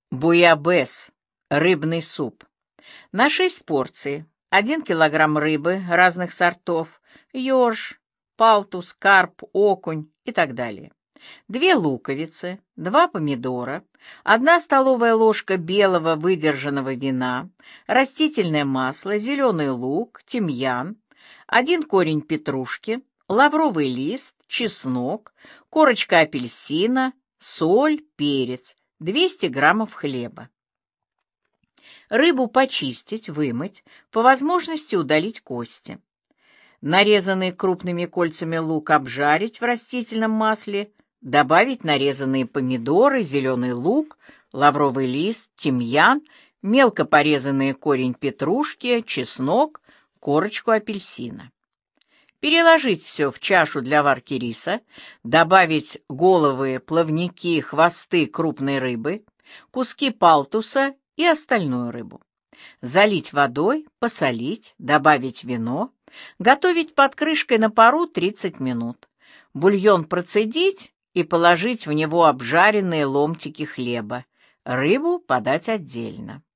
Буябес. Рыбный суп. На 6 порций. 1 килограмм рыбы разных сортов. Ёрш, палтус, карп, окунь и так далее. 2 луковицы, 2 помидора, 1 столовая ложка белого выдержанного вина, растительное масло, зеленый лук, тимьян, 1 корень петрушки, лавровый лист, чеснок, корочка апельсина, соль, перец, 200 граммов хлеба. Рыбу почистить, вымыть, по возможности удалить кости. Нарезанный крупными кольцами лук обжарить в растительном масле, добавить нарезанные помидоры, зеленый лук, лавровый лист, тимьян, мелко порезанный корень петрушки, чеснок, корочку апельсина. Переложить все в чашу для варки риса, добавить головы, плавники, хвосты крупной рыбы, куски палтуса и остальную рыбу. Залить водой, посолить, добавить вино, готовить под крышкой на пару 30 минут. Бульон процедить и положить в него обжаренные ломтики хлеба. Рыбу подать отдельно.